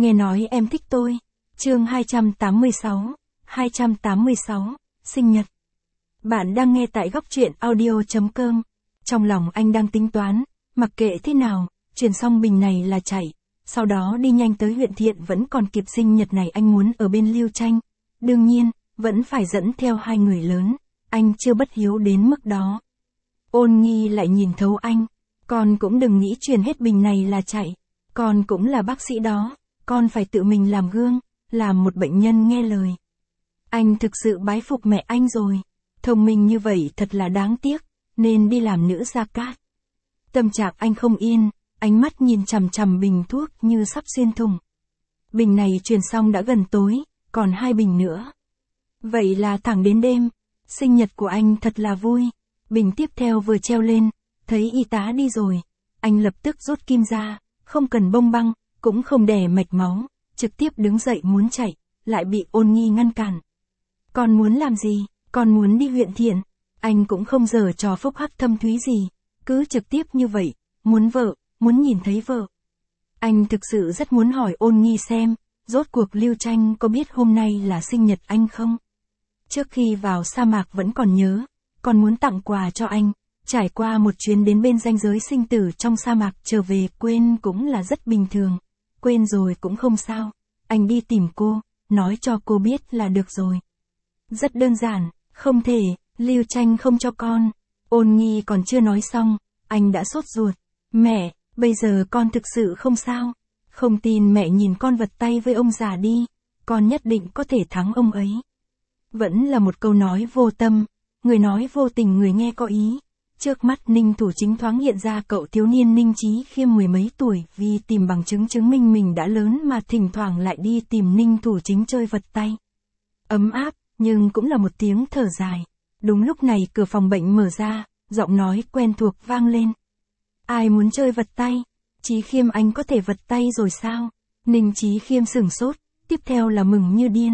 Nghe nói em thích tôi. Chương 286, sinh nhật. Bạn đang nghe tại góc truyện audio.com. Trong lòng anh đang tính toán, mặc kệ thế nào, chuyển xong bình này là chạy, sau đó đi nhanh tới huyện Thiện vẫn còn kịp sinh nhật này anh muốn ở bên Lưu Tranh. Đương nhiên, vẫn phải dẫn theo hai người lớn, anh chưa bất hiếu đến mức đó. Ôn Nhi lại nhìn thấu anh, con cũng đừng nghĩ chuyển hết bình này là chạy, con cũng là bác sĩ đó, con phải tự mình làm gương, làm một bệnh nhân nghe lời. Anh thực sự bái phục mẹ anh rồi, thông minh như vậy thật là đáng tiếc, nên đi làm nữ gia cát. Tâm trạng anh không yên, ánh mắt nhìn chằm chằm bình thuốc như sắp xuyên thủng. Bình này truyền xong đã gần tối, còn 2 bình nữa. Vậy là thẳng đến đêm, sinh nhật của anh thật là vui. Bình tiếp theo vừa treo lên, thấy y tá đi rồi, anh lập tức rút kim ra, không cần bông băng, cũng không đè mạch máu, trực tiếp đứng dậy muốn chạy, lại bị Ôn Nhi ngăn cản. Con muốn làm gì? Con muốn đi huyện Thiện. Anh cũng không giở trò phúc hắc thâm thúy gì, cứ trực tiếp như vậy, muốn vợ, muốn nhìn thấy vợ. Anh thực sự rất muốn hỏi Ôn Nhi xem, rốt cuộc Lưu Tranh có biết hôm nay là sinh nhật anh không? Trước khi vào sa mạc vẫn còn nhớ, còn muốn tặng quà cho anh, trải qua một chuyến đến bên ranh giới sinh tử trong sa mạc trở về quên cũng là rất bình thường, quên rồi cũng không sao, anh đi tìm cô, nói cho cô biết là được rồi. Rất đơn giản, không thể, Lưu Tranh không cho con. Ôn Nhi còn chưa nói xong, anh đã sốt ruột. Mẹ, bây giờ con thực sự không sao. Không tin mẹ nhìn con vật tay với ông già đi, con nhất định có thể thắng ông ấy. Vẫn là một câu nói vô tâm, người nói vô tình người nghe có ý. Trước mắt Ninh Thủ Chính thoáng hiện ra cậu thiếu niên Ninh Chí Khiêm 10 mấy tuổi vì tìm bằng chứng chứng minh mình đã lớn mà thỉnh thoảng lại đi tìm Ninh Thủ Chính chơi vật tay. Ấm áp, nhưng cũng là một tiếng thở dài. Đúng lúc này cửa phòng bệnh mở ra, giọng nói quen thuộc vang lên. Ai muốn chơi vật tay? Chí Khiêm anh có thể vật tay rồi sao? Ninh Chí Khiêm sửng sốt, tiếp theo là mừng như điên.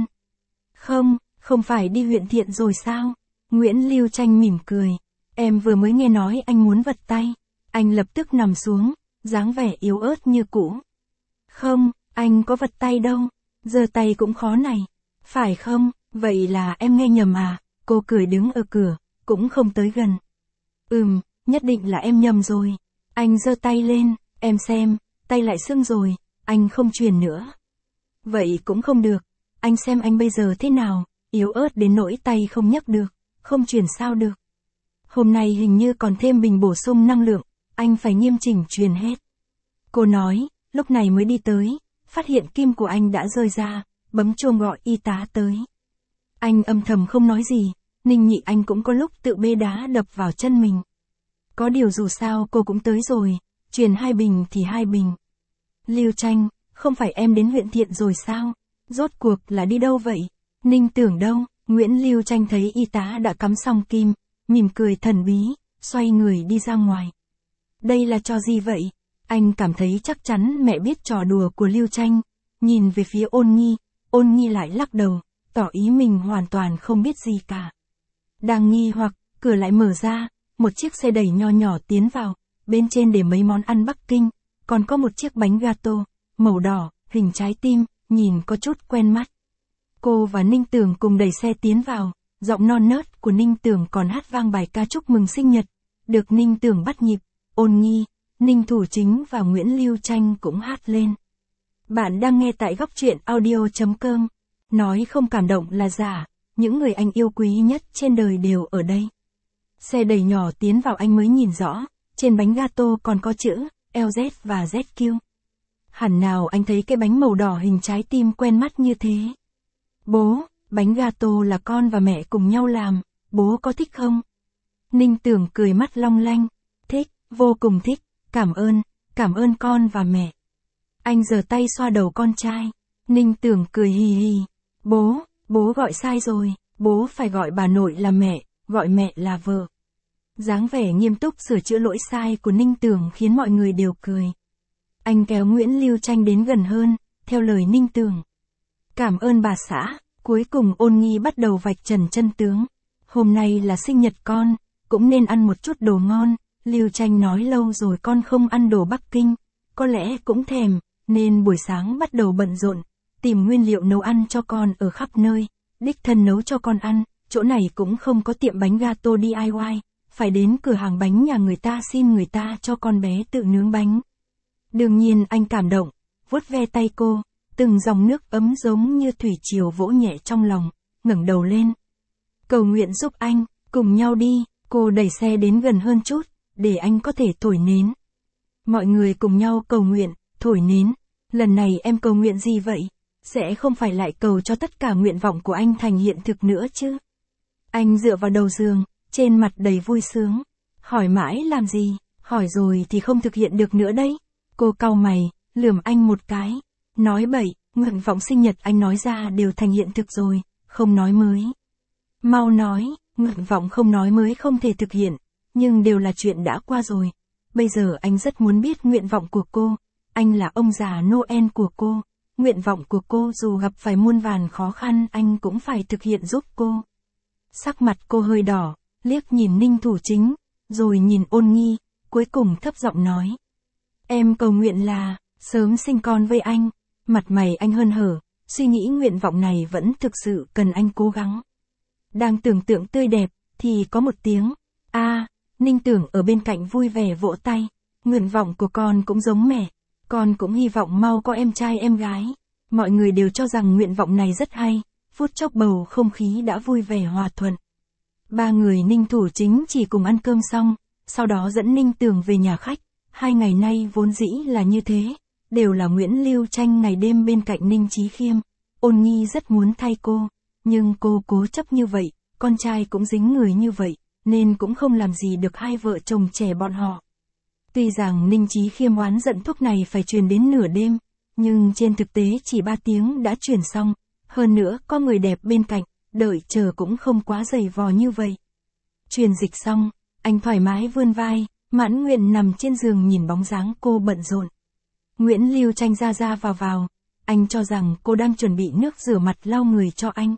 Không phải đi huyện Thiện rồi sao? Nguyễn Lưu Tranh mỉm cười. Em vừa mới nghe nói anh muốn vật tay. Anh lập tức nằm xuống, dáng vẻ yếu ớt như cũ. Không, anh có vật tay đâu. Giơ tay cũng khó này. Phải không? Vậy là em nghe nhầm à? Cô cười đứng ở cửa, cũng không tới gần. Nhất định là em nhầm rồi. Anh giơ tay lên, em xem, tay lại sưng rồi, anh không truyền nữa. Vậy cũng không được, anh xem anh bây giờ thế nào, yếu ớt đến nỗi tay không nhấc được, không truyền sao được. Hôm nay hình như còn thêm bình bổ sung năng lượng, anh phải nghiêm chỉnh truyền hết. Cô nói, lúc này mới đi tới, phát hiện kim của anh đã rơi ra, bấm chuông gọi y tá tới. Anh âm thầm không nói gì, Ninh Nhị anh cũng có lúc tự bê đá đập vào chân mình. Có điều dù sao cô cũng tới rồi, truyền 2 bình thì 2 bình. Lưu Tranh, không phải em đến huyện Thiện rồi sao? Rốt cuộc là đi đâu vậy? Ninh Tưởng đâu? Nguyễn Lưu Tranh thấy y tá đã cắm xong kim, mỉm cười thần bí, xoay người đi ra ngoài. Đây là trò gì vậy? Anh cảm thấy chắc chắn mẹ biết trò đùa của Lưu Tranh, nhìn về phía Ôn Nhi lại lắc đầu, tỏ ý mình hoàn toàn không biết gì cả. Đang nghi hoặc, cửa lại mở ra, một chiếc xe đẩy nho nhỏ tiến vào, bên trên để mấy món ăn Bắc Kinh, còn có một chiếc bánh gato, màu đỏ, hình trái tim, nhìn có chút quen mắt. Cô và Ninh Tưởng cùng đẩy xe tiến vào, giọng non nớt của Ninh Tưởng còn hát vang bài ca chúc mừng sinh nhật, được Ninh Tưởng bắt nhịp, Ôn Nhi, Ninh Thủ Chính và Nguyễn Lưu Tranh cũng hát lên. Bạn đang nghe tại góc truyện audio.com. Nói không cảm động là giả, những người anh yêu quý nhất trên đời đều ở đây. Xe đẩy nhỏ tiến vào anh mới nhìn rõ, trên bánh gato còn có chữ LZ và ZQ. Hẳn nào anh thấy cái bánh màu đỏ hình trái tim quen mắt như thế. Bố, bánh gato là con và mẹ cùng nhau làm, bố có thích không? Ninh Tưởng cười mắt long lanh, thích, vô cùng thích, cảm ơn con và mẹ. Anh giơ tay xoa đầu con trai, Ninh Tưởng cười hì hì, bố gọi sai rồi, bố phải gọi bà nội là mẹ, gọi mẹ là vợ. Dáng vẻ nghiêm túc sửa chữa lỗi sai của Ninh Tưởng khiến mọi người đều cười. Anh kéo Nguyễn Lưu Tranh đến gần hơn, theo lời Ninh Tưởng. Cảm ơn bà xã, cuối cùng Ôn Nhi bắt đầu vạch trần chân tướng. Hôm nay là sinh nhật con, cũng nên ăn một chút đồ ngon, Lưu Tranh nói lâu rồi con không ăn đồ Bắc Kinh, có lẽ cũng thèm, nên buổi sáng bắt đầu bận rộn, tìm nguyên liệu nấu ăn cho con ở khắp nơi, đích thân nấu cho con ăn, chỗ này cũng không có tiệm bánh gato DIY, phải đến cửa hàng bánh nhà người ta xin người ta cho con bé tự nướng bánh. Đương nhiên anh cảm động, vuốt ve tay cô, từng dòng nước ấm giống như thủy triều vỗ nhẹ trong lòng, ngẩng đầu lên. Cầu nguyện giúp anh, cùng nhau đi, cô đẩy xe đến gần hơn chút, để anh có thể thổi nến. Mọi người cùng nhau cầu nguyện, thổi nến. Lần này em cầu nguyện gì vậy? Sẽ không phải lại cầu cho tất cả nguyện vọng của anh thành hiện thực nữa chứ? Anh dựa vào đầu giường, trên mặt đầy vui sướng. Hỏi mãi làm gì? Hỏi rồi thì không thực hiện được nữa đấy. Cô cau mày, lườm anh một cái. Nói bậy, nguyện vọng sinh nhật anh nói ra đều thành hiện thực rồi, không nói mới. Mau nói, nguyện vọng không nói mới không thể thực hiện, nhưng đều là chuyện đã qua rồi. Bây giờ anh rất muốn biết nguyện vọng của cô. Anh là ông già Noel của cô. Nguyện vọng của cô dù gặp phải muôn vàn khó khăn anh cũng phải thực hiện giúp cô. Sắc mặt cô hơi đỏ, liếc nhìn Ninh Thủ Chính, rồi nhìn Ôn Nghi, cuối cùng thấp giọng nói. Em cầu nguyện là, sớm sinh con với anh. Mặt mày anh hớn hở, suy nghĩ nguyện vọng này vẫn thực sự cần anh cố gắng. Đang tưởng tượng tươi đẹp, thì có một tiếng, Ninh Tưởng ở bên cạnh vui vẻ vỗ tay. Nguyện vọng của con cũng giống mẹ, con cũng hy vọng mau có em trai em gái. Mọi người đều cho rằng nguyện vọng này rất hay, phút chốc bầu không khí đã vui vẻ hòa thuận. Ba người Ninh Thủ Chính chỉ cùng ăn cơm xong, sau đó dẫn Ninh Tưởng về nhà khách. 2 ngày nay vốn dĩ là như thế, đều là Nguyễn Lưu Tranh ngày đêm bên cạnh Ninh Chí Khiêm. Ôn Nghi rất muốn thay cô, nhưng cô cố chấp như vậy, con trai cũng dính người như vậy, nên cũng không làm gì được hai vợ chồng trẻ bọn họ. Tuy rằng Ninh Chí Khiêm oán giận thuốc này phải truyền đến nửa đêm, nhưng trên thực tế chỉ 3 tiếng đã truyền xong, hơn nữa có người đẹp bên cạnh, đợi chờ cũng không quá dày vò như vậy. Truyền dịch xong, anh thoải mái vươn vai, mãn nguyện nằm trên giường nhìn bóng dáng cô bận rộn. Nguyễn Lưu Tranh ra ra vào, anh cho rằng cô đang chuẩn bị nước rửa mặt lau người cho anh.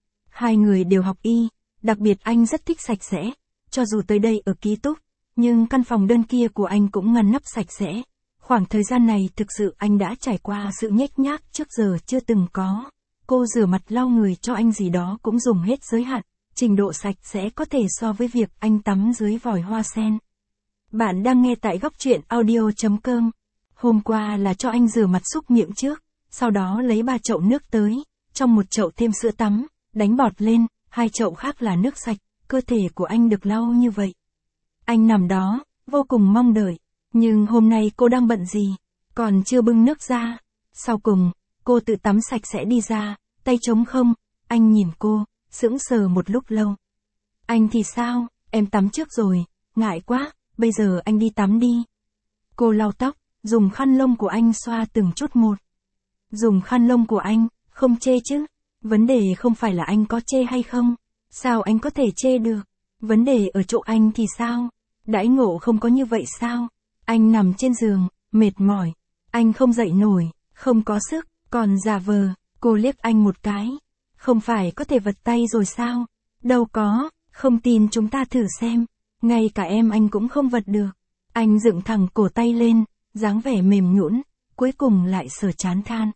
Hai người đều học y, đặc biệt anh rất thích sạch sẽ, cho dù tới đây ở ký túc, nhưng căn phòng đơn kia của anh cũng ngăn nắp sạch sẽ. Khoảng thời gian này thực sự anh đã trải qua sự nhếch nhác trước giờ chưa từng có. Cô rửa mặt lau người cho anh gì đó cũng dùng hết giới hạn, trình độ sạch sẽ có thể so với việc anh tắm dưới vòi hoa sen. Bạn đang nghe tại góc truyện audio.com. Hôm qua là cho anh rửa mặt súc miệng trước, sau đó lấy 3 chậu nước tới, trong một chậu thêm sữa tắm, đánh bọt lên, 2 chậu khác là nước sạch, cơ thể của anh được lau như vậy. Anh nằm đó, vô cùng mong đợi, nhưng hôm nay cô đang bận gì, còn chưa bưng nước ra. Sau cùng, cô tự tắm sạch sẽ đi ra, tay trống không, anh nhìn cô, sững sờ một lúc lâu. Anh thì sao, em tắm trước rồi, ngại quá, bây giờ anh đi tắm đi. Cô lau tóc, dùng khăn lông của anh xoa từng chút một. Dùng khăn lông của anh, không chê chứ? Vấn đề không phải là anh có chê hay không, sao anh có thể chê được? Vấn đề ở chỗ anh thì sao? Đãi ngộ không có như vậy sao? Anh nằm trên giường, mệt mỏi, anh không dậy nổi, không có sức, còn giả vờ. Cô liếc anh một cái. Không phải có thể vật tay rồi sao? Đâu có, không tin chúng ta thử xem. Ngay cả em anh cũng không vật được. Anh dựng thẳng cổ tay lên, dáng vẻ mềm nhũn, cuối cùng lại sờ chán than.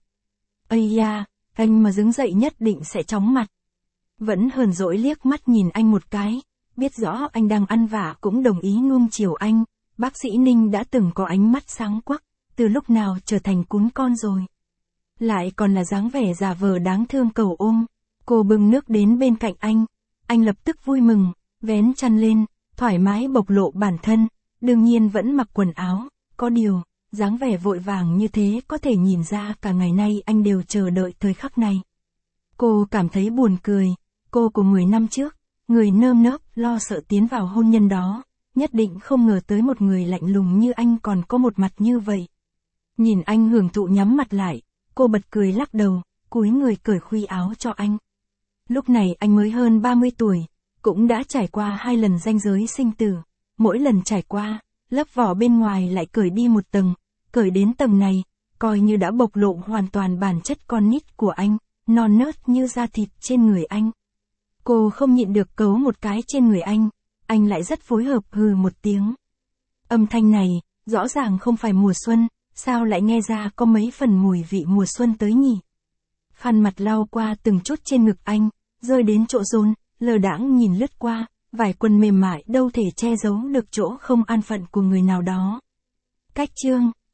Ây da, anh mà đứng dậy nhất định sẽ chóng mặt. Vẫn hờn dỗi liếc mắt nhìn anh một cái, biết rõ anh đang ăn vạ cũng đồng ý nuông chiều anh. Bác sĩ Ninh đã từng có ánh mắt sáng quắc, từ lúc nào trở thành cún con rồi. Lại còn là dáng vẻ giả vờ đáng thương cầu ôm. Cô bưng nước đến bên cạnh anh lập tức vui mừng, vén chăn lên, thoải mái bộc lộ bản thân, đương nhiên vẫn mặc quần áo, có điều, dáng vẻ vội vàng như thế có thể nhìn ra cả ngày nay anh đều chờ đợi thời khắc này. Cô cảm thấy buồn cười, cô của 10 năm trước, người nơm nớp lo sợ tiến vào hôn nhân đó, nhất định không ngờ tới một người lạnh lùng như anh còn có một mặt như vậy. Nhìn anh hưởng thụ nhắm mặt lại, cô bật cười lắc đầu, cúi người cởi khuy áo cho anh. Lúc này anh mới hơn 30 tuổi, cũng đã trải qua 2 lần ranh giới sinh tử, mỗi lần trải qua, lớp vỏ bên ngoài lại cởi đi một tầng, cởi đến tầng này, coi như đã bộc lộ hoàn toàn bản chất con nít của anh, non nớt như da thịt trên người anh. Cô không nhịn được cấu một cái trên người anh lại rất phối hợp hừ một tiếng. Âm thanh này, rõ ràng không phải mùa xuân, Sao lại nghe ra có mấy phần mùi vị mùa xuân tới nhỉ? Phan mặt lau qua từng chút trên ngực anh, rơi đến chỗ rốn, lờ đãng nhìn lướt qua, vải quần mềm mại đâu thể che giấu được chỗ không an phận của người nào đó. Cách chương